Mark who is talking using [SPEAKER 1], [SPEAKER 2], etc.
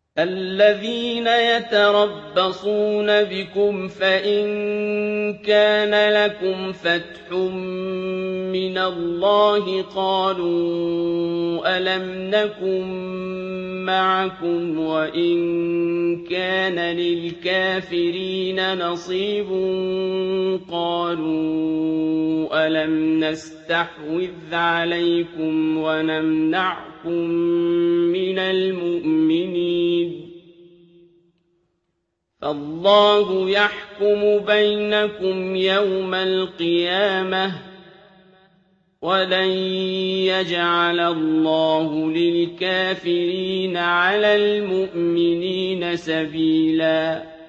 [SPEAKER 1] الذين يتربصون بكم فإن كان لكم فتح من الله قالوا ألم نكن معكم وإن كان للكافرين نصيب قالوا ألم نستحوذ عليكم ونمنعكم من المؤمنين فالله يحكم بينكم يوم القيامة ولن يجعل الله للكافرين على المؤمنين سبيلاً